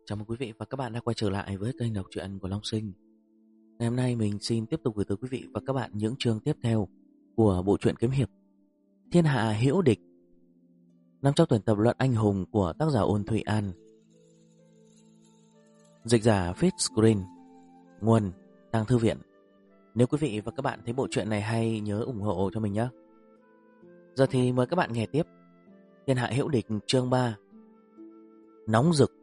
Chào mừng quý vị và các bạn đã quay trở lại với kênh đọc truyện của Long Sinh. Ngày hôm nay mình xin tiếp tục gửi tới quý vị và các bạn những chương tiếp theo của bộ truyện kiếm hiệp Thiên Hạ Hữu Địch, nằm trong tuyển tập Luận Anh Hùng của tác giả Ôn Thụy An, dịch giả Fitz Screen, nguồn Tàng Thư Viện. Nếu quý vị và các bạn thấy bộ truyện này hay, nhớ ủng hộ cho mình nhé. Giờ thì mời các bạn nghe tiếp Thiên Hạ Hữu Địch chương 3, Nóng Rực.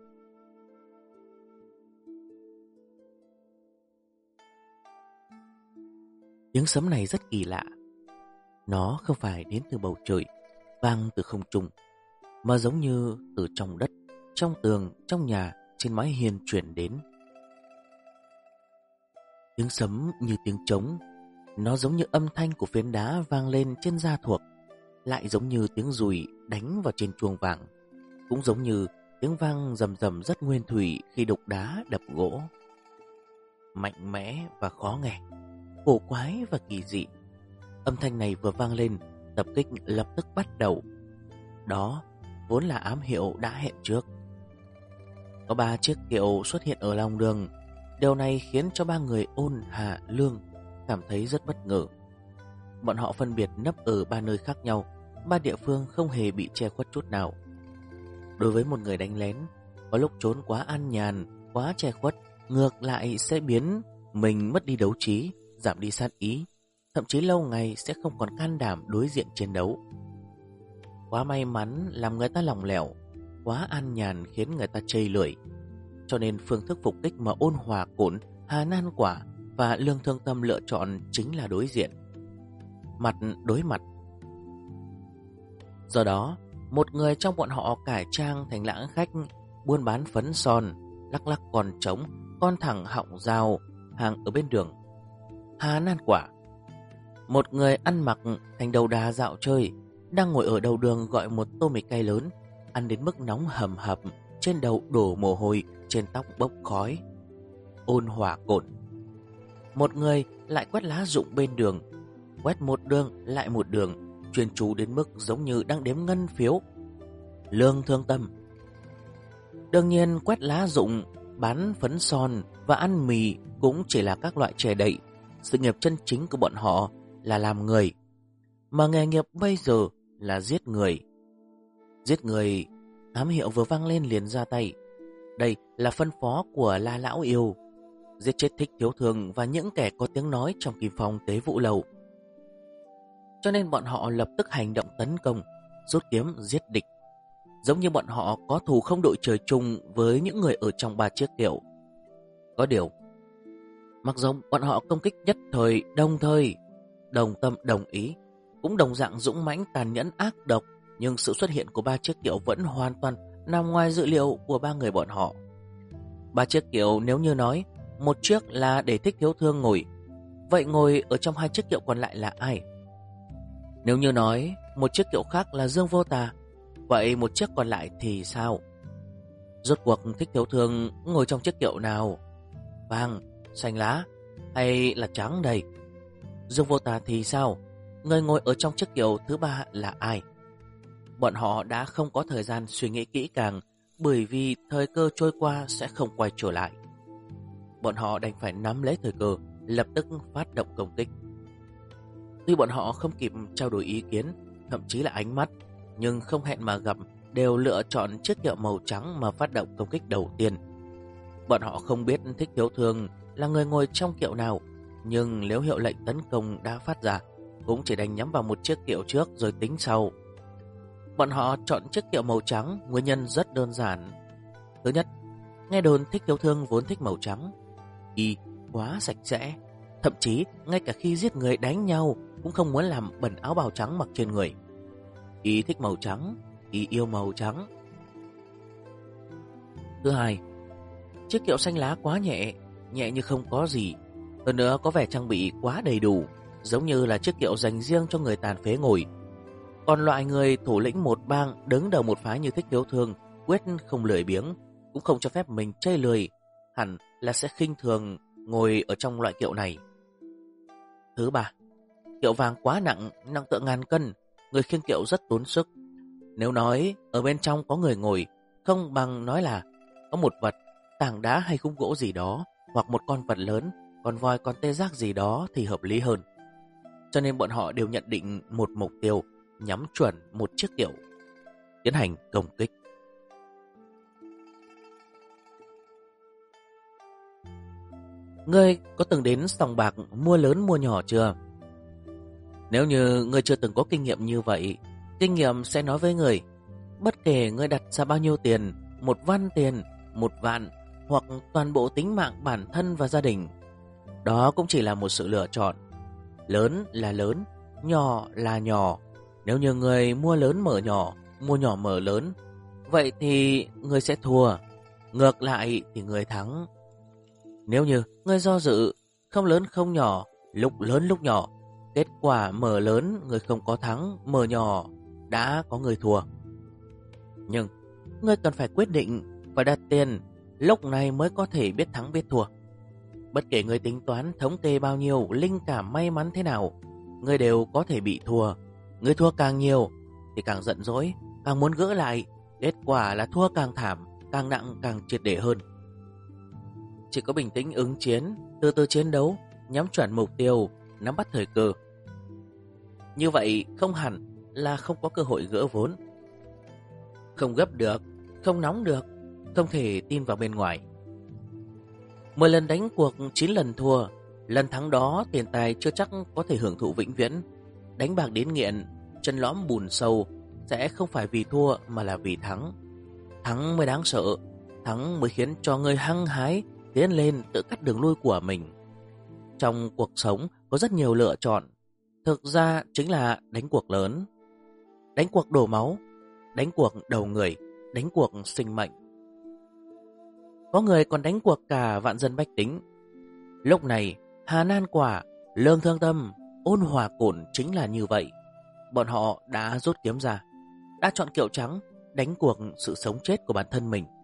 Tiếng sấm này rất kỳ lạ. Nó không phải đến từ bầu trời, vang từ không trung, mà giống như từ trong đất, trong tường, trong nhà, trên mái hiên truyền đến. Tiếng sấm như tiếng trống, nó giống như âm thanh của phiến đá vang lên trên da thuộc, lại giống như tiếng dùi đánh vào trên chuông vàng, cũng giống như tiếng vang rầm rầm rất nguyên thủy khi đục đá đập gỗ. Mạnh mẽ và khó nghe, cổ quái và kỳ dị. Âm thanh này vừa vang lên, tập kích lập tức bắt đầu. Đó vốn là ám hiệu đã hẹn trước. Có 3 chiếc kiệu xuất hiện ở lòng đường. Điều này khiến cho 3 người Ôn, Hà, Lương cảm thấy rất bất ngờ. Bọn họ phân biệt nấp ở 3 nơi khác nhau, 3 địa phương không hề bị che khuất chút nào. Đối với một người đánh lén, có lúc trốn quá an nhàn, quá che khuất, ngược lại sẽ biến mình mất đi đấu trí, giảm đi sát ý, thậm chí lâu ngày sẽ không còn can đảm đối diện chiến đấu. Quá may mắn làm người ta lỏng lẻo, quá an nhàn khiến người ta chây lười. Cho nên phương thức phục kích mà Ôn Hòa Cổn, Hà Nan Quả và Lương Thương Tâm lựa chọn chính là đối diện, mặt đối mặt. Do đó, một người trong bọn họ cải trang thành lãng khách buôn bán phấn son, lắc lắc con trống, con thẳng họng dao hàng ở bên đường. Hà Nan Quả, một người ăn mặc thành đầu đà dạo chơi, đang ngồi ở đầu đường gọi một tô mì cay lớn, ăn đến mức nóng hầm hập, trên đầu đổ mồ hôi, trên tóc bốc khói. Ôn Hòa Cổn, một người lại quét lá rụng bên đường, quét một đường lại một đường, chuyên chú đến mức giống như đang đếm ngân phiếu. Lương Thương Tâm, đương nhiên quét lá rụng, bán phấn son và ăn mì cũng chỉ là các loại che đậy. Sự nghiệp chân chính của bọn họ là làm người, mà nghề nghiệp bây giờ là giết người. Giết người, ám hiệu vừa vang lên liền ra tay. Đây là phân phó của La Lão Yêu, giết chết Thích Thiếu Thường và những kẻ có tiếng nói trong Kim Phong Tế Vũ Lầu. Cho nên bọn họ lập tức hành động tấn công, rút kiếm giết địch, giống như bọn họ có thù không đội trời chung với những người ở trong 3 chiếc kiệu. Có điều, mặc dù bọn họ công kích nhất thời, đồng thời, đồng tâm đồng ý, cũng đồng dạng dũng mãnh tàn nhẫn ác độc, nhưng sự xuất hiện của 3 chiếc kiệu vẫn hoàn toàn nằm ngoài dự liệu của 3 người bọn họ. 3 chiếc kiệu nếu như nói một chiếc là để Thích Thiếu Thương ngồi, vậy ngồi ở trong 2 chiếc kiệu còn lại là ai? Nếu như nói một chiếc kiệu khác là Dương Vô Tà, vậy một chiếc còn lại thì sao? Rốt cuộc Thích Thiếu Thương ngồi trong chiếc kiệu nào? Vàng, xanh lá hay là trắng đây? Dương Vô Tà thì sao? Người ngồi ở trong chiếc kiệu thứ 3 là ai? Bọn họ đã không có thời gian suy nghĩ kỹ càng, bởi vì thời cơ trôi qua sẽ không quay trở lại. Bọn họ đành phải nắm lấy thời cơ, lập tức phát động công kích. Tuy bọn họ không kịp trao đổi ý kiến, thậm chí là ánh mắt, nhưng không hẹn mà gặp, đều lựa chọn chiếc kiệu màu trắng mà phát động công kích đầu tiên. Bọn họ không biết Thích Thiếu Thương là người ngồi trong kiệu nào, nhưng nếu hiệu lệnh tấn công đã phát ra, cũng chỉ đành nhắm vào một chiếc kiệu trước rồi tính sau. Bọn họ chọn chiếc kiệu màu trắng, nguyên nhân rất đơn giản. Thứ nhất, nghe đồn Thích Thiếu Thương vốn thích màu trắng. Y quá sạch sẽ, thậm chí ngay cả khi giết người đánh nhau cũng không muốn làm bẩn áo bào trắng mặc trên người. Y thích màu trắng, Y yêu màu trắng. Thứ hai, chiếc kiệu xanh lá quá nhẹ, nhẹ như không có gì. Hơn nữa có vẻ trang bị quá đầy đủ, giống như là chiếc kiệu dành riêng cho người tàn phế ngồi. Còn loại người thủ lĩnh một bang, đứng đầu một phái như Thích Thiếu Thương, quyết không lười biếng, cũng không cho phép mình chơi lười, hẳn là sẽ khinh thường ngồi ở trong loại kiệu này. Thứ ba, kiệu vàng quá nặng, nặng tựa ngàn cân, người khiêng kiệu rất tốn sức. Nếu nói ở bên trong có người ngồi, không bằng nói là có một vật, tảng đá hay khung gỗ gì đó, hoặc một con vật lớn, con voi con tê giác gì đó thì hợp lý hơn. Cho nên bọn họ đều nhận định một mục tiêu, nhắm chuẩn một chiếc kiệu, tiến hành công kích. Ngươi có từng đến sòng bạc mua lớn mua nhỏ chưa? Nếu như ngươi chưa từng có kinh nghiệm như vậy, kinh nghiệm sẽ nói với ngươi, bất kể ngươi đặt ra bao nhiêu tiền, 1 văn tiền, 1 vạn, hoặc toàn bộ tính mạng bản thân và gia đình, đó cũng chỉ là một sự lựa chọn. Lớn là lớn, nhỏ là nhỏ. Nếu như ngươi mua lớn mở nhỏ, mua nhỏ mở lớn, vậy thì ngươi sẽ thua. Ngược lại thì ngươi thắng. Nếu như ngươi do dự, không lớn không nhỏ, lúc lớn lúc nhỏ, kết quả mở lớn ngươi không có thắng, mở nhỏ đã có người thua. Nhưng ngươi cần phải quyết định, phải đặt tiền, lúc này mới có thể biết thắng biết thua. Bất kể ngươi tính toán thống kê bao nhiêu, linh cảm may mắn thế nào, ngươi đều có thể bị thua. Ngươi thua càng nhiều thì càng giận dỗi, càng muốn gỡ lại, kết quả là thua càng thảm, càng nặng, càng triệt để hơn. Chỉ có bình tĩnh ứng chiến, từ từ chiến đấu, nhắm chuẩn mục tiêu, nắm bắt thời cơ. Như vậy không hẳn là không có cơ hội gỡ vốn. Không gấp được, không nóng được, không thể tin vào bên ngoài. 10 lần đánh cuộc 9 lần thua, lần thắng đó tiền tài chưa chắc có thể hưởng thụ vĩnh viễn. Đánh bạc đến nghiện, chân lõm bùn sâu, sẽ không phải vì thua mà là vì thắng. Thắng mới đáng sợ, thắng mới khiến cho người hăng hái tiến lên tự cắt đường lui của mình. Trong cuộc sống có rất nhiều lựa chọn, thực ra chính là đánh cuộc lớn. Đánh cuộc đổ máu, đánh cuộc đầu người, đánh cuộc sinh mệnh. Có người còn đánh cuộc cả vạn dân bách tính. Lúc này, Hà Nan Quả, Lương Thương Tâm, Ôn Hòa Cổn chính là như vậy. Bọn họ đã rút kiếm ra, đã chọn kiệu trắng, đánh cuộc sự sống chết của bản thân mình.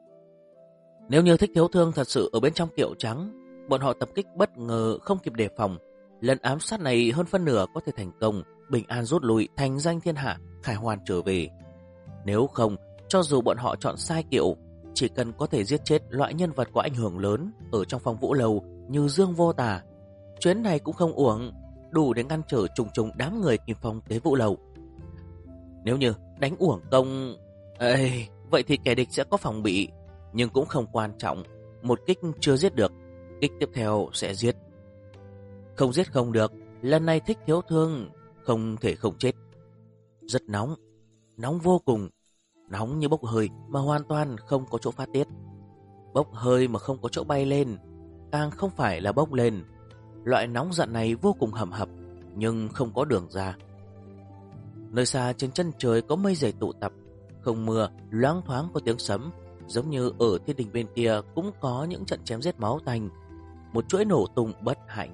Nếu như Thích Thiếu Thương thật sự ở bên trong kiệu trắng, bọn họ tập kích bất ngờ không kịp đề phòng. Lần ám sát này hơn phân nửa có thể thành công, bình an rút lui, thành danh thiên hạ, khải hoàn trở về. Nếu không, cho dù bọn họ chọn sai kiệu, chỉ cần có thể giết chết loại nhân vật có ảnh hưởng lớn ở trong Phong Vũ Lầu như Dương Vô Tà, chuyến này cũng không uổng, đủ để ngăn trở trùng trùng đám người Kim Phong Tế Vũ Lầu. Nếu như đánh uổng công, vậy thì kẻ địch sẽ có phòng bị, nhưng cũng không quan trọng. Một kích chưa giết được, kích tiếp theo sẽ giết. Không giết không được, lần này Thích Thiếu Thương không thể không chết. Rất nóng, nóng vô cùng, nóng như bốc hơi mà hoàn toàn không có chỗ phát tiết. Bốc hơi mà không có chỗ bay lên, càng không phải là bốc lên. Loại nóng giận này vô cùng hầm hập, nhưng không có đường ra. Nơi xa trên chân trời có mây dày tụ tập, không mưa, loáng thoáng có tiếng sấm, giống như ở thiên đình bên kia cũng có những trận chém giết máu tanh, một chuỗi nổ tung bất hạnh.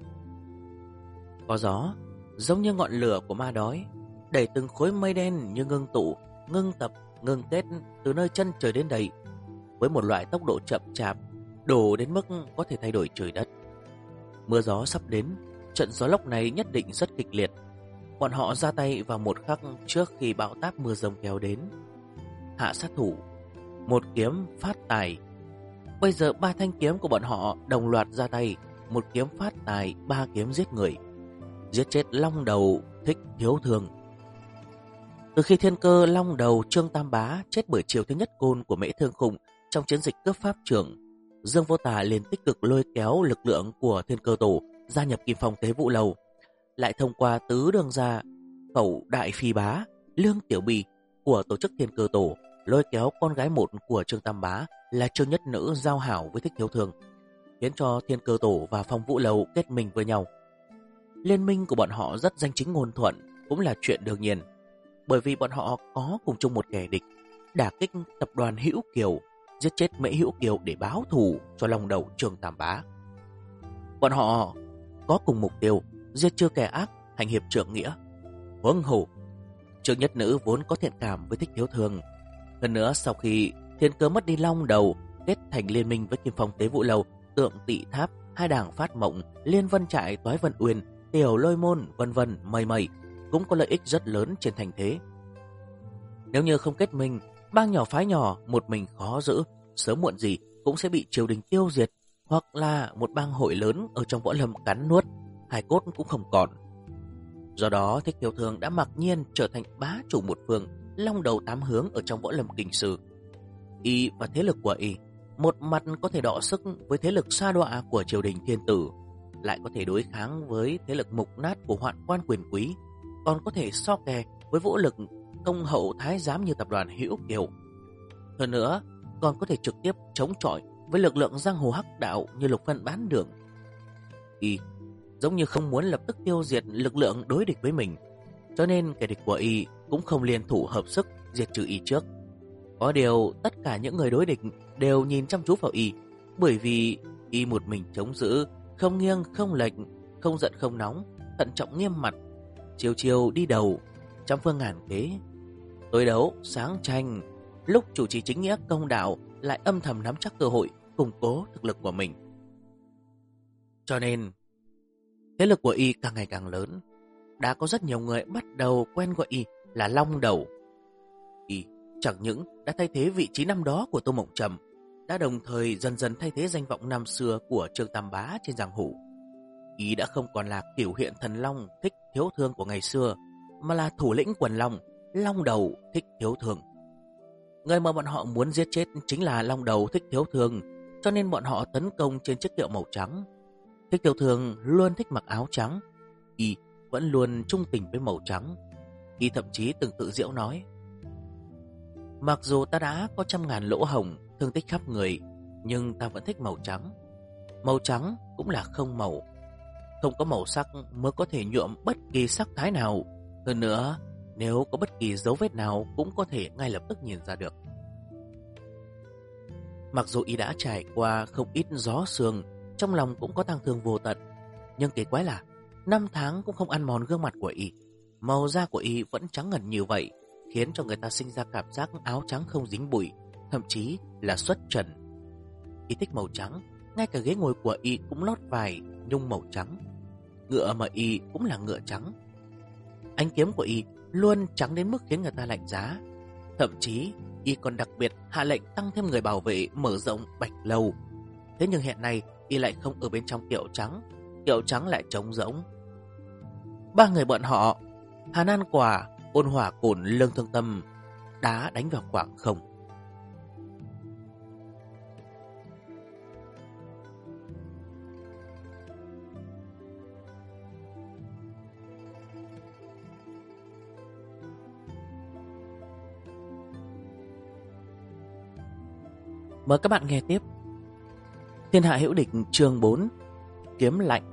Có gió, giống như ngọn lửa của ma đói, đẩy từng khối mây đen như ngưng tụ, ngưng tập, ngưng kết từ nơi chân trời đến đây, với một loại tốc độ chậm chạp, đổ đến mức có thể thay đổi trời đất. Mưa gió sắp đến, trận gió lốc này nhất định rất kịch liệt. Bọn họ ra tay vào một khắc trước khi bão táp mưa rông kéo đến. Hạ sát thủ, một kiếm phát tài. Bây giờ 3 thanh kiếm của bọn họ đồng loạt ra tay, một kiếm phát tài, 3 kiếm giết người, giết chết long đầu Thích Thiếu Thương. Từ khi thiên cơ long đầu Trương Tam Bá chết bởi chiều thứ nhất côn của Mễ Thương Khung trong chiến dịch cướp pháp trưởng, Dương Vô Tà liền tích cực lôi kéo lực lượng của Thiên Cơ Tổ gia nhập Kim Phong Tế Vũ Lầu, lại thông qua tứ đường gia Khẩu Đại Phi Bá, Lương Tiểu Bì của tổ chức Thiên Cơ Tổ lôi kéo con gái một của Trương Tam Bá là Trương Nhất Nữ giao hảo với Thích Thiếu Thương, khiến cho Thiên Cơ Tổ và Phong Vũ Lầu kết minh với nhau. Liên minh của bọn họ rất danh chính ngôn thuận, cũng là chuyện đương nhiên, bởi vì bọn họ có cùng chung một kẻ địch, đả kích tập đoàn Hữu Kiều, giết chết Mễ Hữu Kiều để báo thù cho long đầu Trương Tam Bá. Bọn họ có cùng mục tiêu, giết trừ kẻ ác, hành hiệp trượng nghĩa. Huống hồ, Trương Nhất Nữ vốn có thiện cảm với Thích Thiếu Thương. Hơn nữa, sau khi Thiên Cơ mất đi long đầu, kết thành liên minh với Kim Phong Tế Vũ Lầu, Tượng Tị Tháp, hai đảng Phát Mộng, Liên Vân Trại, Toái Vân Uyên, Tiểu Lôi Môn, vân vân mây mây, cũng có lợi ích rất lớn trên thành thế. Nếu như không kết minh, bang nhỏ phái nhỏ một mình khó giữ, sớm muộn gì cũng sẽ bị triều đình tiêu diệt, hoặc là một bang hội lớn ở trong võ lâm cắn nuốt, hài cốt cũng không còn. Do đó, Thích Thiếu Thương đã mặc nhiên trở thành bá chủ một phương, long đầu tám hướng ở trong võ lâm kinh sư. Y và thế lực của Y, một mặt có thể đọ sức với thế lực sa đọa của triều đình thiên tử, lại có thể đối kháng với thế lực mục nát của hoạn quan quyền quý, còn có thể so kè với vũ lực công hậu thái giám như tập đoàn Hữu Kiều. Hơn nữa, còn có thể trực tiếp chống chọi với lực lượng giang hồ hắc đạo như Lục Phân Bán Đường. Y giống như không muốn lập tức tiêu diệt lực lượng đối địch với mình, cho nên kẻ địch của Y cũng không liên thủ hợp sức diệt trừ Y trước. Có điều tất cả những người đối địch đều nhìn chăm chú vào Y, bởi vì Y một mình chống giữ, không nghiêng không lệch, không giận không nóng, thận trọng nghiêm mặt, chiều chiều đi đầu, trăm phương ngàn kế, tối đấu sáng tranh, lúc chủ trì chính nghĩa công đạo lại âm thầm nắm chắc cơ hội củng cố thực lực của mình. Cho nên thế lực của Y càng ngày càng lớn, đã có rất nhiều người bắt đầu quen gọi Y là Long Đầu. Y chẳng những đã thay thế vị trí năm đó của Tô Mộng Trầm, đã đồng thời dần dần thay thế danh vọng năm xưa của Trương Tam Bá trên giang hồ. Y đã không còn là kiểu hiện thần long Thích Thiếu Thương của ngày xưa, mà là thủ lĩnh quần long, Long Đầu Thích Thiếu Thương. Người mà bọn họ muốn giết chết chính là Long Đầu Thích Thiếu Thương, cho nên bọn họ tấn công trên chiếc kiệu màu trắng. Thích Thiếu Thương luôn thích mặc áo trắng, Y vẫn luôn trung tình với màu trắng. Y thậm chí từng tự giễu nói: mặc dù ta đã có 100.000 lỗ hổng, thương tích khắp người, nhưng ta vẫn thích màu trắng. Màu trắng cũng là không màu, không có màu sắc mới có thể nhuộm bất kỳ sắc thái nào. Hơn nữa, nếu có bất kỳ dấu vết nào cũng có thể ngay lập tức nhìn ra được. Mặc dù Y đã trải qua không ít gió sương, trong lòng cũng có tang thương vô tận, nhưng kỳ quái là 5 tháng cũng không ăn mòn gương mặt của Y. Màu da của Y vẫn trắng ngần như vậy, khiến cho người ta sinh ra cảm giác áo trắng không dính bụi, thậm chí là xuất trần. Y thích màu trắng, ngay cả ghế ngồi của Y cũng lót vải nhung màu trắng. Ngựa mà Y cũng là ngựa trắng. Ánh kiếm của Y luôn trắng đến mức khiến người ta lạnh giá. Thậm chí Y còn đặc biệt hạ lệnh tăng thêm người bảo vệ, mở rộng Bạch Lâu. Thế nhưng hiện nay Y lại không ở bên trong kiệu trắng lại trống rỗng. Ba người bọn họ, Hà Nan Quả, Ôn Hỏa Cổn, Lương Thương Tâm, đá đánh vào khoảng không. Mời các bạn nghe tiếp Thiên Hạ Hữu Địch chương 4, Kiếm Lạnh.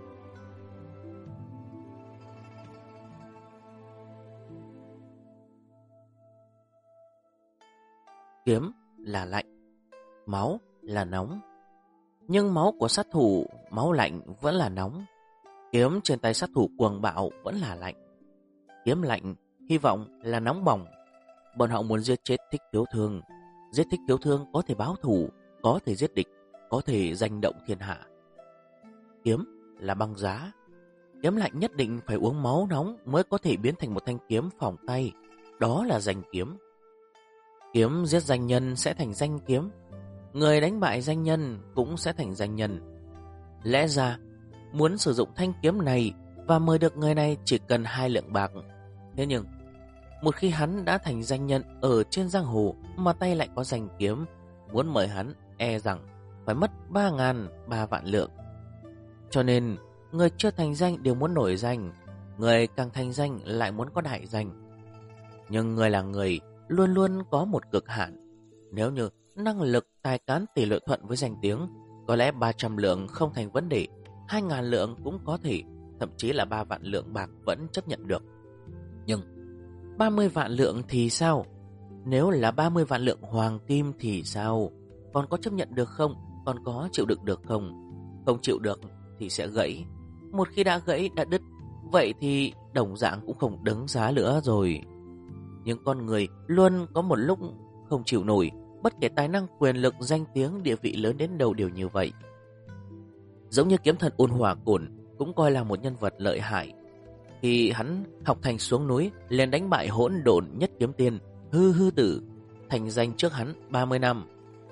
Kiếm là lạnh, máu là nóng. Nhưng máu của sát thủ, máu lạnh vẫn là nóng. Kiếm trên tay sát thủ cuồng bạo vẫn là lạnh. Kiếm lạnh, hy vọng là nóng bỏng. Bọn họ muốn giết chết Thích Thiếu Thương. Giết Thích Thiếu Thương có thể báo thù, có thể giết địch, có thể danh động thiên hạ. Kiếm là băng giá. Kiếm lạnh nhất định phải uống máu nóng mới có thể biến thành một thanh kiếm phòng tay. Đó là danh kiếm. Kiếm giết danh nhân sẽ thành danh kiếm. Người đánh bại danh nhân cũng sẽ thành danh nhân. Lẽ ra muốn sử dụng thanh kiếm này và mời được người này chỉ cần 2 lượng bạc. Thế nhưng một khi hắn đã thành danh nhân ở trên giang hồ mà tay lại có danh kiếm, muốn mời hắn e rằng phải mất 3 vạn lượng. Cho nên người chưa thành danh đều muốn nổi danh, người càng thành danh lại muốn có đại danh. Nhưng người là người, luôn luôn có một cực hạn. Nếu như năng lực, tài cán tỷ lệ thuận với danh tiếng, có lẽ 300 lượng không thành vấn đề, 2.000 lượng cũng có thể, thậm chí là 3 vạn lượng bạc vẫn chấp nhận được. Nhưng 30 vạn lượng thì sao? Nếu là 30 vạn lượng hoàng kim thì sao? Còn có chấp nhận được không? Còn có chịu đựng được không? Không chịu được thì sẽ gãy. Một khi đã gãy, đã đứt, vậy thì đồng dạng cũng không đứng giá nữa rồi. Nhưng con người luôn có một lúc không chịu nổi, bất kể tài năng, quyền lực, danh tiếng, địa vị lớn đến đâu đều như vậy. Giống như kiếm thần Ôn Hỏa Cổn cũng coi là một nhân vật lợi hại. Khi hắn học thành xuống núi, liền đánh bại hỗn độn nhất kiếm tiên Hư Hư Tử, thành danh trước hắn 30 năm.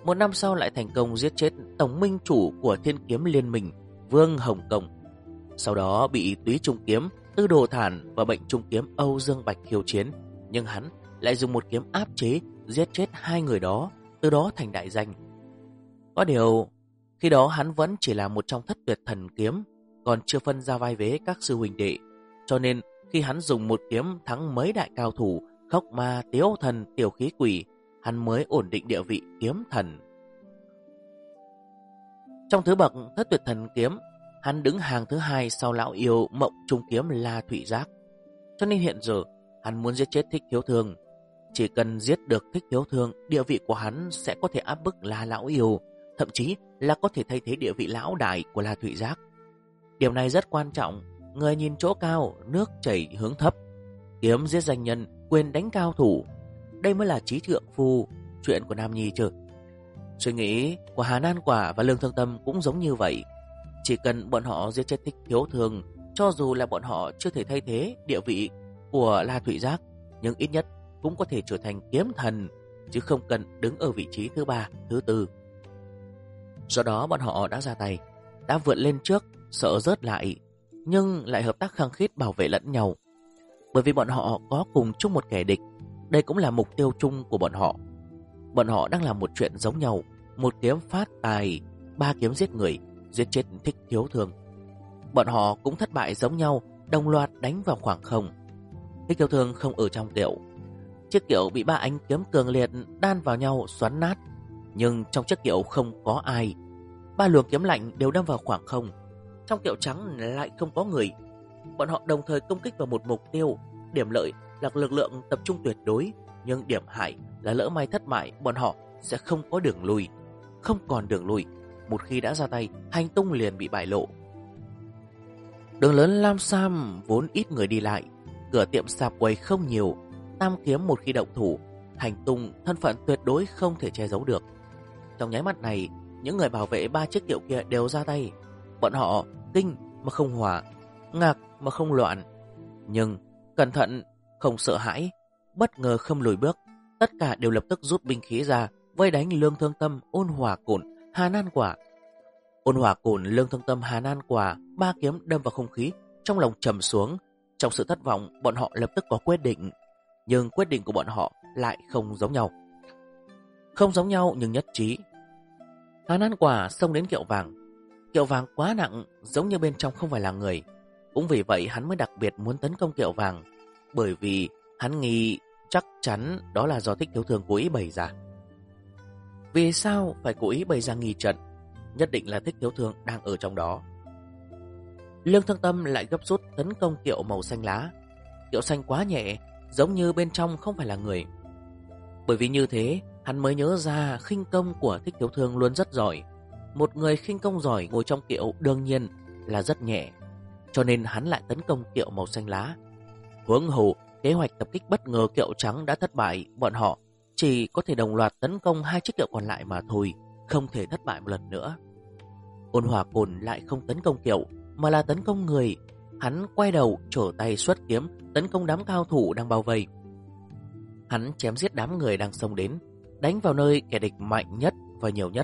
một năm sau lại thành công giết chết tổng minh chủ của Thiên Kiếm Liên Minh, Vương Hồng Công. Sau đó bị Túy Trung Kiếm, Tư Đồ Thản và Bệnh Trung Kiếm Âu Dương Bạch khiêu chiến, nhưng hắn lại dùng một kiếm áp chế, giết chết hai người đó, từ đó thành đại danh. Có điều, khi đó hắn vẫn chỉ là một trong thất tuyệt thần kiếm, còn chưa phân ra vai vế các sư huynh đệ. Cho nên, khi hắn dùng một kiếm thắng mấy đại cao thủ, Khốc Ma, Tiếu Thần, Tiểu Khí Quỷ, hắn mới ổn định địa vị kiếm thần. Trong thứ bậc thất tuyệt thần kiếm, hắn đứng hàng thứ hai sau lão yêu Mộng Trung Kiếm La Thụy Giác. Cho nên hiện giờ, hắn muốn giết chết Thích Thiếu Thương. Chỉ cần giết được Thích Thiếu Thương, địa vị của hắn sẽ có thể áp bức La Lão Yêu, thậm chí là có thể thay thế địa vị lão đại của La Thụy Giác. Điều này rất quan trọng, người nhìn chỗ cao, nước chảy hướng thấp. Kiếm giết danh nhân, quyền đánh cao thủ. Đây mới là trí thượng phu, chuyện của Nam Nhi chứ. Suy nghĩ của Hà Nan Quả và Lương Thương Tâm cũng giống như vậy. Chỉ cần bọn họ giết chết Thích Thiếu Thương, cho dù là bọn họ chưa thể thay thế địa vị của La Thụy Giác, nhưng ít nhất cũng có thể trở thành kiếm thần, chứ không cần đứng ở vị trí thứ ba, thứ tư. Do đó bọn họ đã ra tay, đã vượt lên trước, sợ rớt lại, nhưng lại hợp tác khăng khít bảo vệ lẫn nhau. Bởi vì bọn họ có cùng chung một kẻ địch, đây cũng là mục tiêu chung của bọn họ. Bọn họ đang làm một chuyện giống nhau, một kiếm phát tài, ba kiếm giết người, giết chết Thích Thiếu Thương. Bọn họ cũng thất bại giống nhau, đồng loạt đánh vào khoảng không. Thích Thiếu Thương không ở trong kiệu. Chiếc kiệu bị ba ánh kiếm cường liệt đan vào nhau xoắn nát, nhưng trong chiếc kiệu không có ai. Ba luồng kiếm lạnh đều đâm vào khoảng không. Trong kiệu trắng lại không có người. Bọn họ đồng thời công kích vào một mục tiêu. Điểm lợi là lực lượng tập trung tuyệt đối, nhưng điểm hại là lỡ may thất bại, bọn họ sẽ không có đường lui. Không còn đường lui, một khi đã ra tay, hành tung liền bị bại lộ. Đường lớn Lam Sam vốn ít người đi lại, cửa tiệm sạp quầy không nhiều. Tam kiếm một khi động thủ, hành tung, thân phận tuyệt đối không thể che giấu được. Trong nháy mắt này, những người bảo vệ ba chiếc kiệu kia đều ra tay. Bọn họ kinh mà không hỏa, ngạc mà không loạn, nhưng cẩn thận không sợ hãi, bất ngờ không lùi bước. Tất cả đều lập tức rút binh khí ra, vây đánh Lương Thương Tâm, Ôn Hòa Cổn, Hà Nan Quả. Ôn Hòa Cổn, Lương Thương Tâm, Hà Nan Quả, ba kiếm đâm vào không khí, trong lòng trầm xuống. Trong sự thất vọng, bọn họ lập tức có quyết định, nhưng quyết định của bọn họ lại không giống nhau. Không giống nhau nhưng nhất trí. Hà Nan Quả xông đến kiệu vàng. Kiệu vàng quá nặng, giống như bên trong không phải là người. Cũng vì vậy hắn mới đặc biệt muốn tấn công kiệu vàng, bởi vì hắn nghĩ chắc chắn đó là do Thích Thiếu Thương cố ý bày ra. Vì sao phải cố ý bày ra nghi trận? Nhất định là Thích Thiếu Thương đang ở trong đó. Lương Thương Tâm lại gấp rút tấn công kiệu màu xanh lá. Kiệu xanh quá nhẹ, giống như bên trong không phải là người. Bởi vì như thế, hắn mới nhớ ra khinh công của Thích Thiếu Thương luôn rất giỏi. Một người khinh công giỏi ngồi trong kiệu đương nhiên là rất nhẹ, cho nên hắn lại tấn công kiệu màu xanh lá. Huống hồ, kế hoạch tập kích bất ngờ kiệu trắng đã thất bại, bọn họ chỉ có thể đồng loạt tấn công hai chiếc kiệu còn lại mà thôi, không thể thất bại một lần nữa. Ôn Hòa Cổn lại không tấn công kiệu, mà là tấn công người. Hắn quay đầu, trở tay xuất kiếm, tấn công đám cao thủ đang bao vây. Hắn chém giết đám người đang xông đến, đánh vào nơi kẻ địch mạnh nhất và nhiều nhất.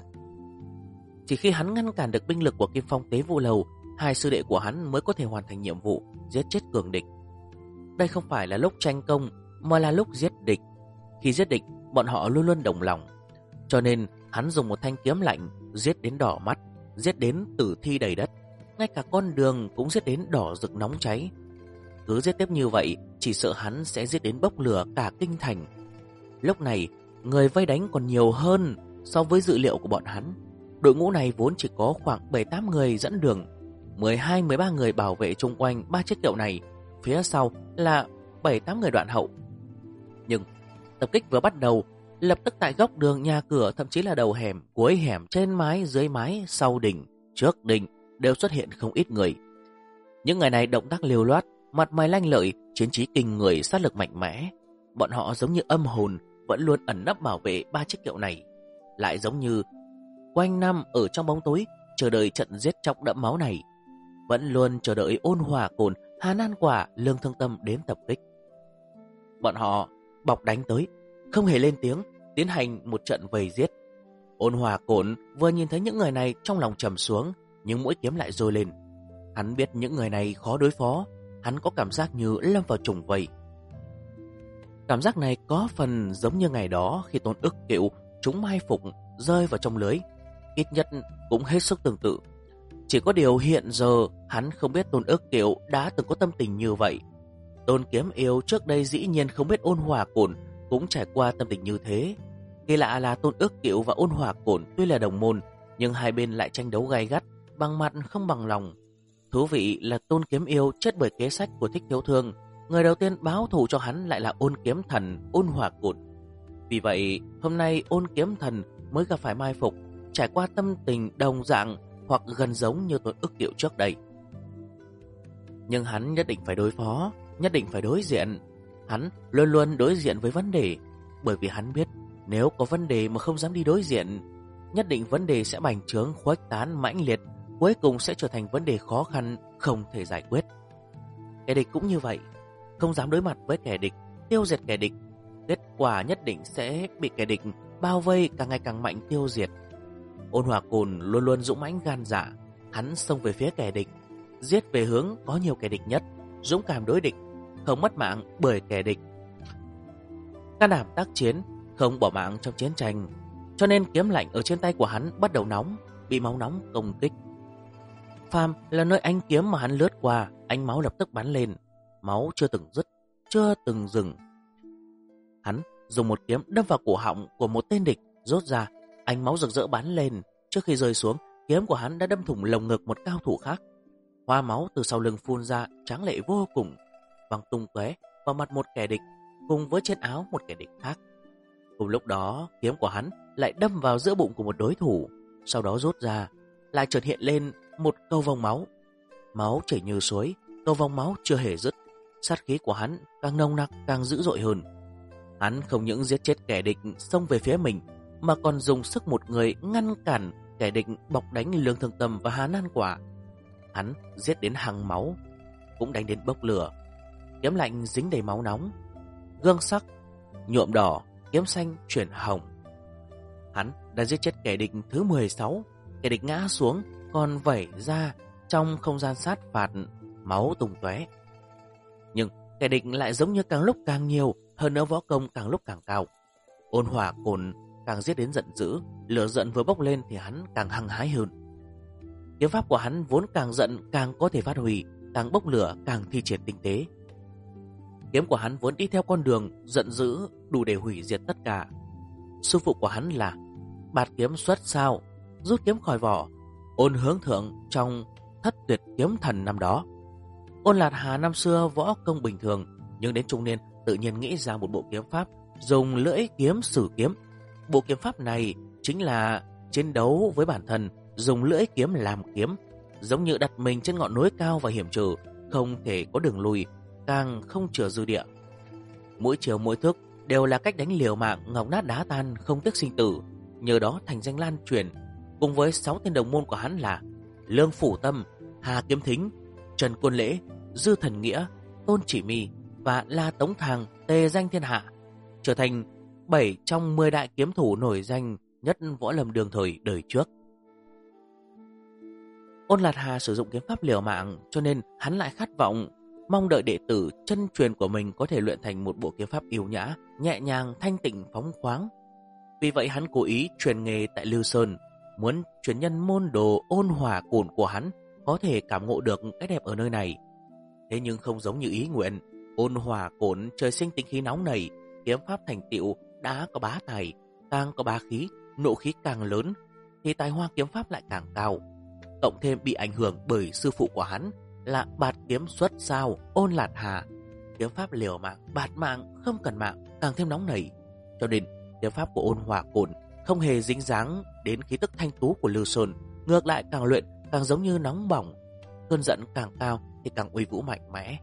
Chỉ khi hắn ngăn cản được binh lực của Kim Phong Tế Vũ Lầu, hai sư đệ của hắn mới có thể hoàn thành nhiệm vụ giết chết cường địch. Đây không phải là lúc tranh công, mà là lúc giết địch. Khi giết địch, bọn họ luôn luôn đồng lòng. Cho nên hắn dùng một thanh kiếm lạnh giết đến đỏ mắt, giết đến tử thi đầy đất, ngay cả con đường cũng giết đến đỏ rực nóng cháy. Cứ giết tiếp như vậy, chỉ sợ hắn sẽ giết đến bốc lửa cả kinh thành. Lúc này, người vây đánh còn nhiều hơn so với dự liệu của bọn hắn. Đội ngũ này vốn chỉ có khoảng 7-8 người dẫn đường, 12-13 người bảo vệ chung quanh ba chiếc kiệu này, phía sau là 7-8 người đoạn hậu. Nhưng tập kích vừa bắt đầu, lập tức tại góc đường, nhà cửa, thậm chí là đầu hẻm, cuối hẻm, trên mái, dưới mái, sau đỉnh, trước đỉnh đều xuất hiện không ít người. Những người này động tác liều loát, mặt mày lanh lợi, chiến trí kinh người, sát lực mạnh mẽ. Bọn họ giống như âm hồn, vẫn luôn ẩn nấp bảo vệ ba chiếc kiệu này, lại giống như quanh năm ở trong bóng tối chờ đợi trận giết chóc đẫm máu này, vẫn luôn chờ đợi Ôn Hòa Cổn, Hà Nan Quả, Lương Thương Tâm đến tập kích. Bọn họ bọc đánh tới, không hề lên tiếng, tiến hành một trận vây giết. Ôn Hòa Cổn vừa nhìn thấy những người này trong lòng trầm xuống, nhưng mũi kiếm lại dôi lên. Hắn biết những người này khó đối phó, hắn có cảm giác như lâm vào trùng vây. Cảm giác này có phần giống như ngày đó khi Tôn Ức Cựu trúng mai phục rơi vào trong lưới, ít nhất cũng hết sức tương tự. Chỉ có điều hiện giờ hắn không biết Tôn Ức Cựu đã từng có tâm tình như vậy. Tôn Kiếm Yêu trước đây dĩ nhiên không biết Ôn Hòa Cổn cũng trải qua tâm tình như thế. Kỳ lạ là Tôn Ức Cựu và Ôn Hòa Cổn tuy là đồng môn, nhưng hai bên lại tranh đấu gay gắt, bằng mặt không bằng lòng. Thú vị là Tôn Kiếm Yêu chết bởi kế sách của Thích Thiếu Thương. Người đầu tiên báo thù cho hắn lại là Ôn Kiếm Thần Ôn Hòa Cổn. Vì vậy hôm nay Ôn Kiếm Thần mới gặp phải mai phục, trải qua tâm tình đồng dạng hoặc gần giống như Tôn Ức Cựu trước đây. Nhưng hắn nhất định phải đối phó, nhất định phải đối diện. Hắn luôn luôn đối diện với vấn đề, bởi vì hắn biết nếu có vấn đề mà không dám đi đối diện, nhất định vấn đề sẽ bành trướng khuếch tán mãnh liệt, cuối cùng sẽ trở thành vấn đề khó khăn không thể giải quyết. Kẻ địch cũng như vậy, không dám đối mặt với kẻ địch, tiêu diệt kẻ địch, kết quả nhất định sẽ bị kẻ địch bao vây càng ngày càng mạnh tiêu diệt. Ôn Hòa Cổn luôn luôn dũng mãnh gan dạ, hắn xông về phía kẻ địch, giết về hướng có nhiều kẻ địch nhất, dũng cảm đối địch, không mất mạng bởi kẻ địch, can đảm tác chiến, không bỏ mạng trong chiến tranh. Cho nên kiếm lạnh ở trên tay của hắn bắt đầu nóng, bị máu nóng công kích. Phàm là nơi ánh kiếm mà hắn lướt qua, ánh máu lập tức bắn lên, máu chưa từng dứt, chưa từng dừng. Hắn dùng một kiếm đâm vào cổ họng của một tên địch, rốt ra, ánh máu rực rỡ bắn lên. Trước khi rơi xuống, kiếm của hắn đã đâm thủng lồng ngực một cao thủ khác. Hoa máu từ sau lưng phun ra, tráng lệ vô cùng, văng tung tóe vào mặt một kẻ địch, cùng với trên áo một kẻ địch khác. Cùng lúc đó, kiếm của hắn lại đâm vào giữa bụng của một đối thủ, sau đó rút ra, lại chợt hiện lên một cầu vồng máu. Máu chảy như suối, cầu vồng máu chưa hề dứt. Sát khí của hắn càng nồng nặc, càng dữ dội hơn. Hắn không những giết chết kẻ địch xông về phía mình, mà còn dùng sức một người ngăn cản kẻ địch bọc đánh Lương Thương Tâm và Hà Nan Quả. Hắn giết đến hằng máu, cũng đánh đến bốc lửa. Kiếm lạnh dính đầy máu nóng, gương sắc nhuộm đỏ, kiếm xanh chuyển hồng. Hắn đã giết chết kẻ địch thứ 16. Kẻ địch ngã xuống, còn vẩy ra trong không gian sát phạt, máu tung tóe. Nhưng kẻ địch lại giống như càng lúc càng nhiều, hơn nữa võ công càng lúc càng cao. Ôn Hòa Cổn càng giết đến giận dữ, lửa giận vừa bốc lên thì hắn càng hăng hái hơn. Kiếm pháp của hắn vốn càng giận càng có thể phát huy, càng bốc lửa càng thi triển tinh tế. Kiếm của hắn vốn đi theo con đường giận dữ đủ để hủy diệt tất cả. Sư phụ của hắn là Bạt Kiếm Xuất Sao, rút kiếm khỏi vỏ, Ôn Hướng Thượng trong Thất Tuyệt Kiếm Thần năm đó. Ôn Lạt Hà năm xưa võ công bình thường, nhưng đến trung niên tự nhiên nghĩ ra một bộ kiếm pháp dùng lưỡi kiếm sử kiếm. Bộ kiếm pháp này chính là chiến đấu với bản thân, dùng lưỡi kiếm làm kiếm, giống như đặt mình trên ngọn núi cao và hiểm trở, không thể có đường lui, càng không chừa dư địa. Mỗi chiều mỗi thức đều là cách đánh liều mạng, ngọc nát đá tan, không tiếc sinh tử, nhờ đó thành danh lan truyền. Cùng với 6 tên đồng môn của hắn là Lương Phủ Tâm, Hà Kiếm Thính, Trần Quân Lễ, Dư Thần Nghĩa, Tôn Chỉ Mi và La Tống Thàng tề danh thiên hạ, trở thành 7 trong 10 đại kiếm thủ nổi danh nhất võ lâm đường thời đời trước. Ôn Lạt Hà sử dụng kiếm pháp liều mạng, cho nên hắn lại khát vọng mong đợi đệ tử chân truyền của mình có thể luyện thành một bộ kiếm pháp yêu nhã, nhẹ nhàng, thanh tịnh, phóng khoáng. Vì vậy hắn cố ý truyền nghề tại Lư Sơn, muốn truyền nhân môn đồ Ôn Hòa Cổn của hắn có thể cảm ngộ được cái đẹp ở nơi này. Thế nhưng không giống như ý nguyện, Ôn Hòa Cổn trời sinh tính khí nóng nảy, kiếm pháp thành tựu đã có bá tài, càng có bá khí, nộ khí càng lớn, thì tài hoa kiếm pháp lại càng cao. Cộng thêm bị ảnh hưởng bởi sư phụ của hắn là Bạt Kiếm Xuất Sao Ôn Lạt Hà, kiếm pháp liều mạng, bạt mạng, không cần mạng, càng thêm nóng nảy. Cho nên kiếm pháp của Ôn Hòa Cổn không hề dính dáng đến khí tức thanh tú của Lư Sơn, ngược lại càng luyện càng giống như nóng bỏng, cơn giận càng cao thì càng uy vũ mạnh mẽ.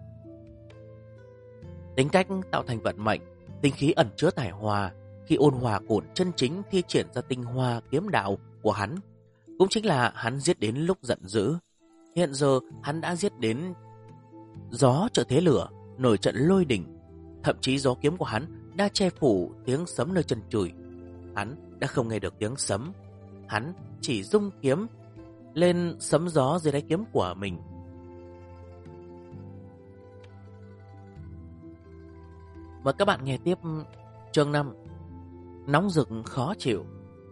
Tính cách tạo thành vận mệnh, tinh khí ẩn chứa tài hoa. Khi Ôn Hòa Cổn chân chính thi triển ra tinh hoa kiếm đạo của hắn, cũng chính là hắn giết đến lúc giận dữ. Hiện giờ hắn đã giết đến gió trợ thế lửa, nổi trận lôi đình. Thậm chí gió kiếm của hắn đã che phủ tiếng sấm nơi chân trời. Hắn đã không nghe được tiếng sấm. Hắn chỉ rung kiếm lên sấm gió dưới đáy kiếm của mình. Mời các bạn nghe tiếp chương 5. Nóng rực khó chịu.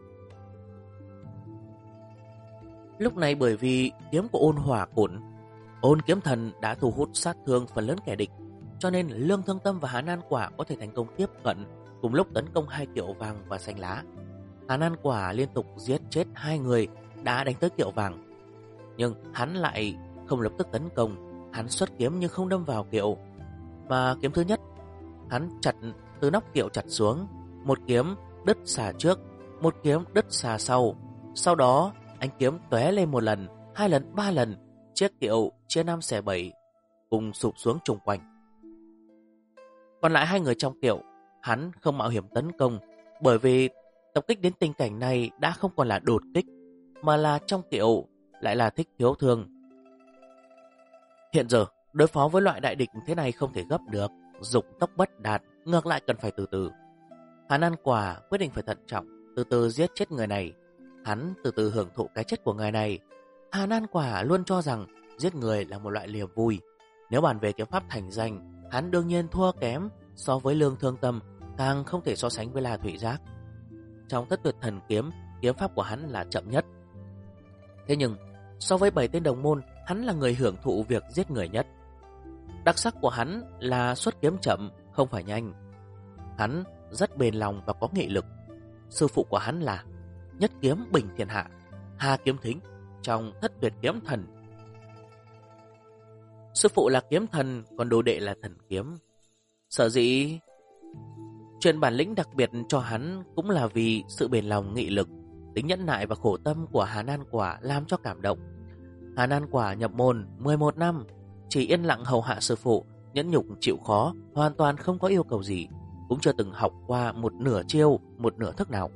Lúc này bởi vì kiếm của Ôn Hỏa Cổn, Ôn kiếm thần đã thu hút sát thương phần lớn kẻ địch, cho nên Lương Thương Tâm và Hàn An Quả có thể thành công tiếp cận, cùng lúc tấn công hai kiệu vàng và xanh lá. Hàn An Quả liên tục giết chết hai người đã đánh tới kiệu vàng, nhưng hắn lại không lập tức tấn công. Hắn xuất kiếm nhưng không đâm vào kiệu, mà kiếm thứ nhất hắn chặt từ nóc kiệu chặt xuống, một kiếm đứt xà trước, một kiếm đứt xà sau. Sau đó ánh kiếm tóe lên một lần, hai lần, ba lần, chiếc kiệu chia năm xẻ bảy cùng sụp xuống chung quanh. Còn lại hai người trong kiệu, hắn không mạo hiểm tấn công, bởi vì tập kích đến tình cảnh này đã không còn là đột kích, mà là trong kiệu lại là Thích Thiếu Thương. Hiện giờ đối phó với loại đại địch thế này không thể gấp được, dục tốc bất đạt, ngược lại cần phải từ từ. Hàn An Quả quyết định phải thận trọng, từ từ giết chết người này. Hắn từ từ hưởng thụ cái chết của người này. Hàn An Quả luôn cho rằng giết người là một loại niềm vui. Nếu bàn về kiếm pháp thành danh, hắn đương nhiên thua kém so với Lương Thương Tâm, càng không thể so sánh với La Thủy Giác. Trong Thất Tuyệt Thần Kiếm, kiếm pháp của hắn là chậm nhất. Thế nhưng so với 7 tên đồng môn, hắn là người hưởng thụ việc giết người nhất. Đặc sắc của hắn là xuất kiếm chậm, không phải nhanh. Hắn rất bền lòng và có nghị lực. Sư phụ của hắn là Nhất Kiếm Bình Thiên Hạ, Hà Kiếm Thính trong Thất Tuyệt Kiếm Thần. Sư phụ là kiếm thần, còn đồ đệ là thần kiếm. Sở dĩ truyền bản lĩnh đặc biệt cho hắn cũng là vì sự bền lòng, nghị lực, tính nhẫn nại và khổ tâm của Hàn An Quả làm cho cảm động. Hàn An Quả nhập môn 11 năm, chỉ yên lặng hầu hạ sư phụ, nhẫn nhục chịu khó, hoàn toàn không có yêu cầu gì, cũng chưa từng học qua một nửa chiêu, một nửa thức nào.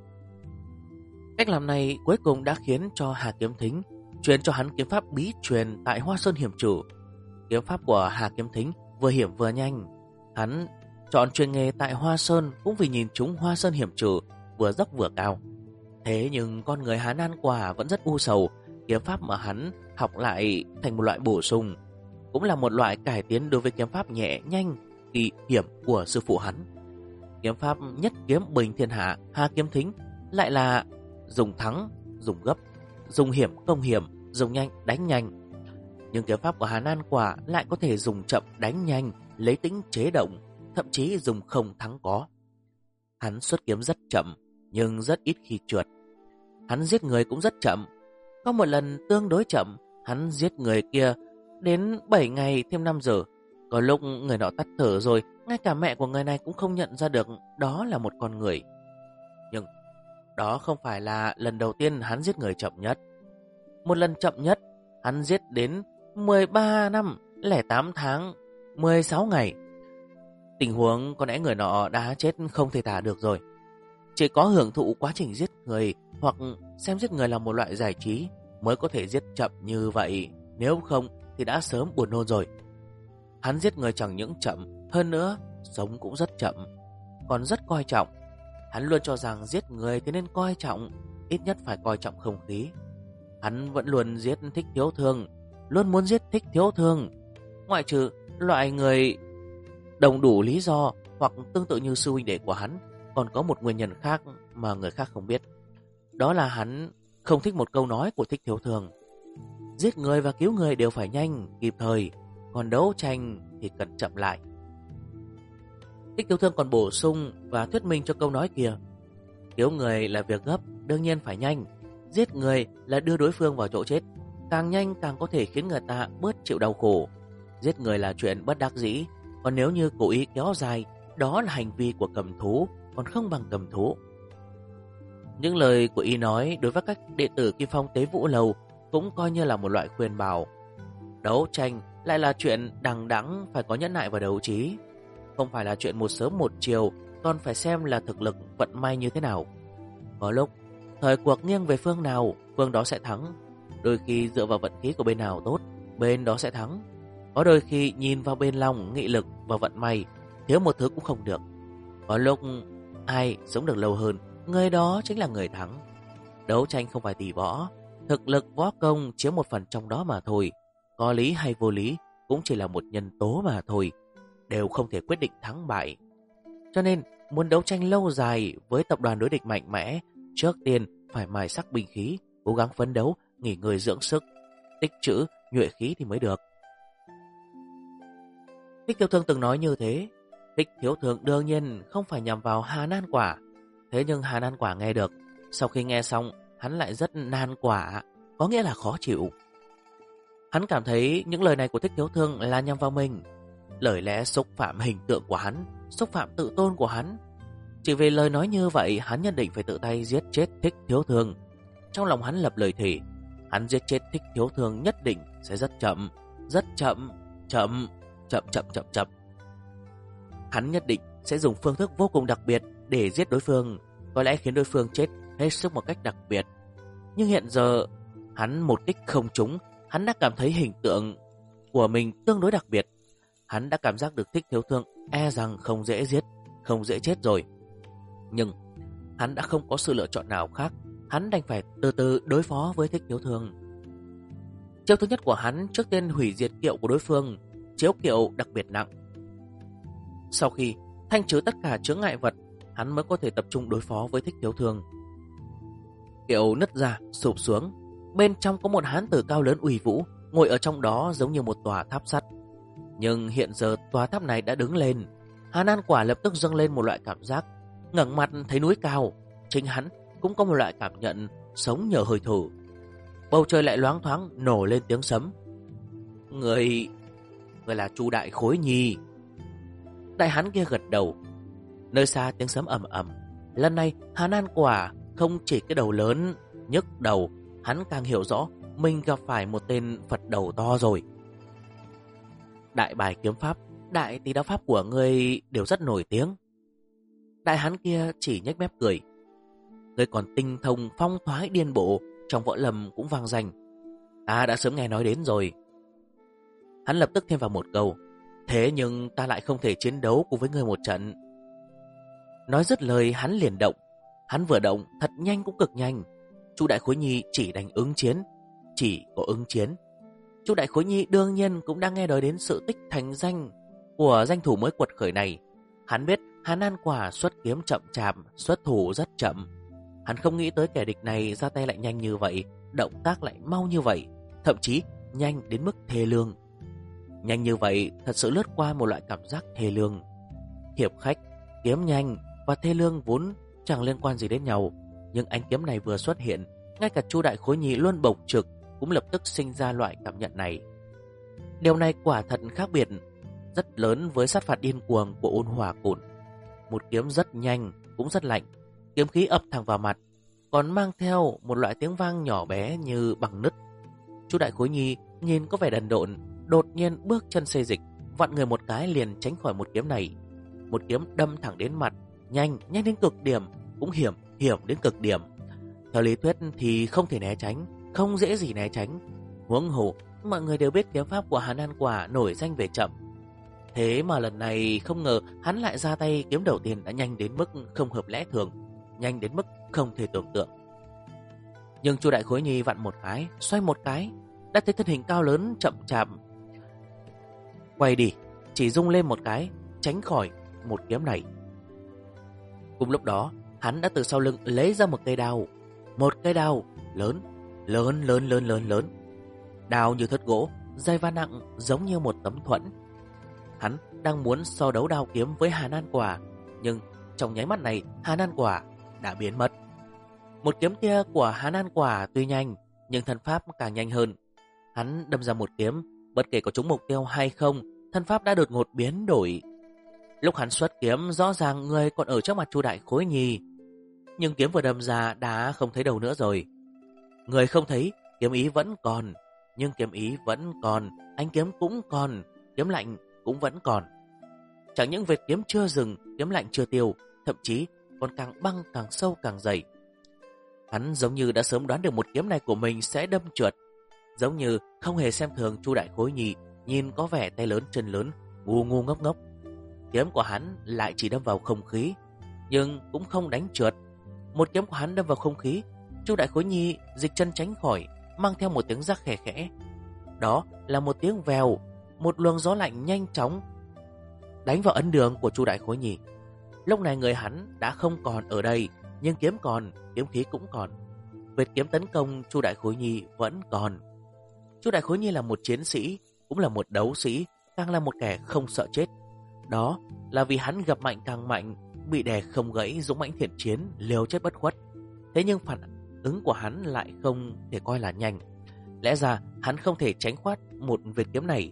Cách làm này cuối cùng đã khiến cho Hà Kiếm Thính truyền cho hắn kiếm pháp bí truyền tại Hoa Sơn Hiểm Chủ. Kiếm pháp của Hà Kiếm Thính vừa hiểm vừa nhanh. Hắn chọn truyền nghề tại Hoa Sơn cũng vì nhìn chúng Hoa Sơn Hiểm Chủ vừa dốc vừa cao. Thế nhưng con người Hàn An Quả vẫn rất u sầu. Kiếm pháp mà hắn học lại thành một loại bổ sung, cũng là một loại cải tiến đối với kiếm pháp nhẹ nhanh kỳ hiểm của sư phụ hắn. Kiếm pháp Nhất Kiếm Bình Thiên Hạ, Hà Kiếm Thính lại là dùng thắng, dùng gấp, dùng hiểm công hiểm, dùng nhanh đánh nhanh. Nhưng kiếm pháp của Hàn An Quả lại có thể dùng chậm đánh nhanh, lấy tĩnh chế động, thậm chí dùng không thắng có. Hắn xuất kiếm rất chậm, nhưng rất ít khi trượt. Hắn giết người cũng rất chậm. Có một lần tương đối chậm, hắn giết người kia đến 7 ngày thêm 5 giờ. Có lúc người nọ tắt thở rồi, ngay cả mẹ của người này cũng không nhận ra được đó là một con người. Nhưng đó không phải là lần đầu tiên hắn giết người chậm nhất. Một lần chậm nhất, hắn giết đến 13 năm, 08 tháng, 16 ngày. Tình huống có lẽ người nọ đã chết không thể tả được rồi. Chỉ có hưởng thụ quá trình giết người hoặc xem giết người là một loại giải trí mới có thể giết chậm như vậy. Nếu không thì đã sớm buồn nôn rồi. Hắn giết người chẳng những chậm, hơn nữa sống cũng rất chậm, còn rất coi trọng. Hắn luôn cho rằng giết người thì nên coi trọng, ít nhất phải coi trọng không khí. Hắn vẫn luôn giết Thích Thiếu Thương, luôn muốn giết Thích Thiếu Thương. Ngoại trừ loại người đồng đủ lý do hoặc tương tự như sư huynh đệ của hắn, còn có một nguyên nhân khác mà người khác không biết. Đó là hắn không thích một câu nói của Thích Thiếu Thương: giết người và cứu người đều phải nhanh, kịp thời, còn đấu tranh thì cần chậm lại. Thích Thiếu Thương còn bổ sung và thuyết minh cho câu nói kia: cứu người là việc gấp, đương nhiên phải nhanh. Giết người là đưa đối phương vào chỗ chết, càng nhanh càng có thể khiến người ta bớt chịu đau khổ. Giết người là chuyện bất đắc dĩ, còn nếu như cố ý kéo dài, đó là hành vi của cầm thú, còn không bằng cầm thú. Những lời của y nói đối với các đệ tử Kim Phong Tế Vũ Lầu cũng coi như là một loại khuyên bảo. Đấu tranh lại là chuyện đằng đẵng, phải có nhẫn nại và đấu trí, không phải là chuyện một sớm một chiều, còn phải xem là thực lực vận may như thế nào. Có lúc thời cuộc nghiêng về phương nào, phương đó sẽ thắng. Đôi khi dựa vào vận khí của bên nào tốt, bên đó sẽ thắng. Có đôi khi nhìn vào bên lòng, nghị lực và vận may, thiếu một thứ cũng không được. Có lúc ai sống được lâu hơn người đó chính là người thắng. Đấu tranh không phải tỷ võ, thực lực võ công chiếm một phần trong đó mà thôi. Có lý hay vô lý cũng chỉ là một nhân tố mà thôi, đều không thể quyết định thắng bại. Cho nên, muốn đấu tranh lâu dài với tập đoàn đối địch mạnh mẽ, trước tiên phải mài sắc binh khí, cố gắng phấn đấu, nghỉ ngơi dưỡng sức, tích trữ, nhuệ khí thì mới được. Thích Thiếu Thương từng nói như thế. Thích Thiếu Thương đương nhiên không phải nhằm vào Hà Nan Quả. Thế nhưng Hà Nan Quả nghe được, sau khi nghe xong, hắn lại rất nan quả, có nghĩa là khó chịu. Hắn cảm thấy những lời này của Thích Thiếu Thương là nhằm vào mình. Lời lẽ xúc phạm hình tượng của hắn, xúc phạm tự tôn của hắn. Chỉ vì lời nói như vậy, hắn nhất định phải tự tay giết chết Thích Thiếu Thương. Trong lòng hắn lập lời thề, hắn giết chết Thích Thiếu Thương nhất định sẽ rất chậm, rất chậm, chậm, chậm, chậm, chậm, chậm. Hắn nhất định sẽ dùng phương thức vô cùng đặc biệt để giết đối phương, có lẽ khiến đối phương chết hết sức một cách đặc biệt. Nhưng hiện giờ, hắn một kích không trúng, hắn đã cảm thấy hình tượng của mình tương đối đặc biệt. Hắn đã cảm giác được Thích Thiếu Thương e rằng không dễ giết, không dễ chết rồi. Nhưng hắn đã không có sự lựa chọn nào khác, hắn đành phải từ từ đối phó với Thích Thiếu Thương. Chiêu thứ nhất của hắn trước tiên hủy diệt kiệu của đối phương, chiếu kiệu đặc biệt nặng. Sau khi thanh trừ tất cả chướng ngại vật, hắn mới có thể tập trung đối phó với Thích Thiếu Thương. Kiệu nứt ra, sụp xuống. Bên trong có một hán tử cao lớn uy vũ, ngồi ở trong đó giống như một tòa tháp sắt. Nhưng hiện giờ tòa tháp này đã đứng lên. Hà Nan Quả lập tức dâng lên một loại cảm giác, ngẩng mặt thấy núi cao. Chính hắn cũng có một loại cảm nhận sống nhờ hơi thở. Bầu trời lại loáng thoáng nổ lên tiếng sấm. Người là Chu Đại Khối Nhi. Đại hán kia gật đầu. Nơi xa tiếng sấm ầm ầm. Lần này Hà Nan Quả không chỉ cái đầu lớn nhức đầu, hắn càng hiểu rõ mình gặp phải một tên Phật đầu to rồi. Đại bài kiếm pháp, đại tỷ đạo pháp của ngươi đều rất nổi tiếng. Đại hán kia chỉ nhếch mép cười. Ngươi còn tinh thông phong thoái điên bộ, trong võ lâm cũng vang danh. Ta đã sớm nghe nói đến rồi. Hắn lập tức thêm vào một câu. Thế nhưng ta lại không thể chiến đấu cùng với ngươi một trận. Nói dứt lời hắn liền động. Hắn vừa động thật nhanh cũng cực nhanh. Chu Đại Khối Nhi chỉ đánh ứng chiến. Chỉ có ứng chiến. Chu Đại Khối Nhi đương nhiên cũng đang nghe nói đến sự tích thành danh của danh thủ mới quật khởi này. Hắn biết Hà Nan Quả xuất kiếm chậm chạp, xuất thủ rất chậm. Hắn không nghĩ tới kẻ địch này ra tay lại nhanh như vậy, động tác lại mau như vậy, thậm chí nhanh đến mức thê lương. Nhanh như vậy thật sự lướt qua một loại cảm giác thê lương. Hiệp khách, kiếm nhanh và thê lương vốn chẳng liên quan gì đến nhau, nhưng ánh kiếm này vừa xuất hiện, ngay cả Chu Đại Khối Nhi luôn bộc trực cũng lập tức sinh ra loại cảm nhận này. Điều này quả thật khác biệt rất lớn với sát phạt điên cuồng của Ôn Hòa Cổn. Một kiếm rất nhanh cũng rất lạnh, kiếm khí ập thẳng vào mặt, còn mang theo một loại tiếng vang nhỏ bé như bằng nứt. Chu Đại Khối Nhi nhìn có vẻ đần độn, đột nhiên bước chân xê dịch, vặn người một cái liền tránh khỏi một kiếm này. Một kiếm đâm thẳng đến mặt, nhanh đến cực điểm, cũng hiểm đến cực điểm. Theo lý thuyết thì không thể né tránh, không dễ gì né tránh. Huống hồ mọi người đều biết kiếm pháp của Hà Nan Quả nổi danh về chậm. Thế mà lần này không ngờ hắn lại ra tay kiếm đầu tiên đã nhanh đến mức không hợp lẽ thường, nhanh đến mức không thể tưởng tượng. Nhưng Chu Đại Khối Nhi vặn một cái, xoay một cái, đã thấy thân hình cao lớn chậm chạp quay đi, chỉ rung lên một cái, tránh khỏi một kiếm này. Cùng lúc đó, hắn đã từ sau lưng lấy ra một cây đao. Một cây đao lớn. Đao như thớt gỗ, dày và nặng giống như một tấm thuẫn. Hắn đang muốn so đấu đao kiếm với Hà Nan Quả, nhưng trong nháy mắt này Hà Nan Quả đã biến mất. Một kiếm kia của Hà Nan Quả tuy nhanh, nhưng thân pháp càng nhanh hơn. Hắn đâm ra một kiếm, bất kể có trúng mục tiêu hay không, thân pháp đã đột ngột biến đổi. Lúc hắn xuất kiếm, rõ ràng người còn ở trước mặt Chu Đại Khối Nhi, nhưng kiếm vừa đâm ra đã không thấy đầu nữa rồi. Người không thấy, kiếm ý vẫn còn, nhưng kiếm ý vẫn còn, ánh kiếm cũng còn, kiếm lạnh cũng vẫn còn. Chẳng những vệt kiếm chưa dừng, kiếm lạnh chưa tiêu, thậm chí còn càng băng càng sâu càng dày. Hắn giống như đã sớm đoán được một kiếm này của mình sẽ đâm trượt, giống như không hề xem thường Chu Đại Khối Nhi, nhìn có vẻ tay lớn chân lớn, ngu ngốc ngốc. Kiếm của hắn lại chỉ đâm vào không khí, nhưng cũng không đánh trượt. Một kiếm của hắn đâm vào không khí. Chu Đại Khối Nhi dịch chân tránh khỏi, mang theo một tiếng rắc khẽ khẽ. Đó là một tiếng vèo, một luồng gió lạnh nhanh chóng đánh vào ấn đường của Chu Đại Khối Nhi. Lúc này người hắn đã không còn ở đây, nhưng kiếm còn, kiếm khí cũng còn. Vệt kiếm tấn công Chu Đại Khối Nhi vẫn còn. Chu Đại Khối Nhi là một chiến sĩ, cũng là một đấu sĩ, càng là một kẻ không sợ chết. Đó là vì hắn gặp mạnh càng mạnh, bị đè không gãy, dũng mãnh thiện chiến, liều chết bất khuất. Thế nhưng phản ứng của hắn lại không thể coi là nhanh. Lẽ ra hắn không thể tránh thoát một vệt kiếm này.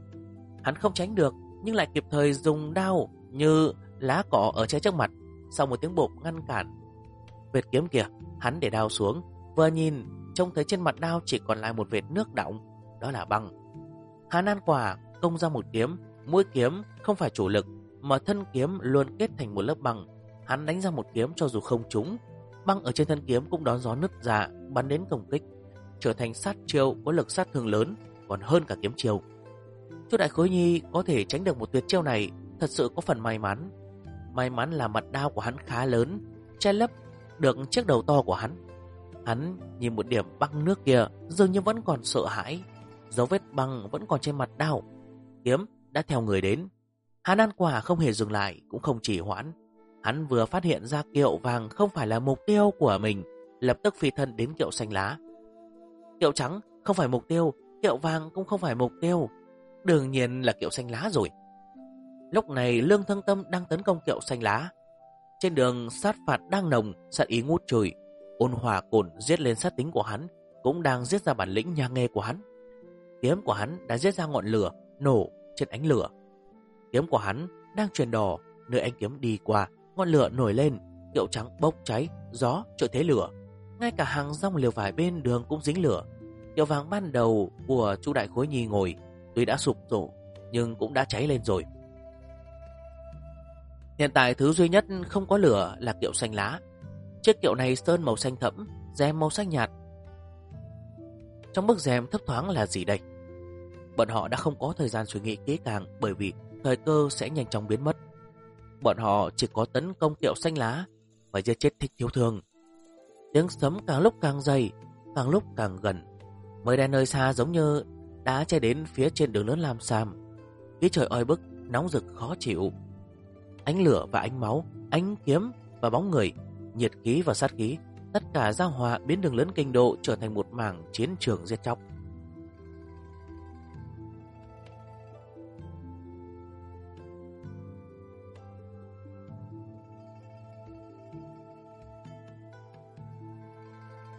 Hắn không tránh được, nhưng lại kịp thời dùng đao như lá cỏ ở che trước mặt. Sau một tiếng bộp ngăn cản vệt kiếm kìa, hắn để đao xuống, vừa nhìn trông thấy trên mặt đao chỉ còn lại một vệt nước đọng, đó là băng. Hà Nan Quả công ra một kiếm, mũi kiếm không phải chủ lực, mà thân kiếm luôn kết thành một lớp băng. Hắn đánh ra một kiếm cho dù không trúng, băng ở trên thân kiếm cũng đón gió nứt ra, bắn đến công kích, trở thành sát chiêu có lực sát thương lớn, còn hơn cả kiếm chiêu. Chu Đại Khối Nhi có thể tránh được một tuyệt chiêu này, thật sự có phần may mắn. May mắn là mặt đao của hắn khá lớn, che lấp được chiếc đầu to của hắn. Hắn nhìn một điểm băng nước kia, dường như vẫn còn sợ hãi. Dấu vết băng vẫn còn trên mặt đao. Kiếm đã theo người đến. Hà Nan Quả không hề dừng lại, cũng không trì hoãn. Hắn vừa phát hiện ra kiệu vàng không phải là mục tiêu của mình, lập tức phi thân đến kiệu xanh lá. Kiệu trắng không phải mục tiêu, kiệu vàng cũng không phải mục tiêu, đương nhiên là kiệu xanh lá rồi. Lúc này Lương Thương Tâm đang tấn công kiệu xanh lá. Trên đường sát phạt đang nồng, sát ý ngút trời. Ôn hòa cồn giết lên sát tính của hắn, cũng đang giết ra bản lĩnh nhà nghề của hắn. Kiếm của hắn đã giết ra ngọn lửa nổ trên ánh lửa. Kiếm của hắn đang truyền đỏ, nơi ánh kiếm đi qua, ngọn lửa nổi lên, kiệu trắng bốc cháy, gió trợ thế lửa. Ngay cả hàng rong liều vải bên đường cũng dính lửa. Kiệu vàng ban đầu của Chu Đại Khối Nhi ngồi tuy đã sụp đổ, nhưng cũng đã cháy lên rồi. Hiện tại thứ duy nhất không có lửa là kiệu xanh lá. Chiếc kiệu này sơn màu xanh thẫm, rèm màu xanh nhạt. Trong bức rèm thấp thoáng là gì đây? Bọn họ đã không có thời gian suy nghĩ kỹ càng, bởi vì thời cơ sẽ nhanh chóng biến mất. Bọn họ chỉ có tấn công kiệu xanh lá và giết chết Thích Thiếu Thương. Tiếng sấm càng lúc càng dày, càng lúc càng gần. Mây đen nơi xa giống như đã che đến phía trên đường lớn Lam Sam. Khí trời oi bức, nóng rực khó chịu. Ánh lửa và ánh máu, ánh kiếm và bóng người, nhiệt khí và sát khí, tất cả giao hòa biến đường lớn Kinh Đô trở thành một mảng chiến trường giết chóc.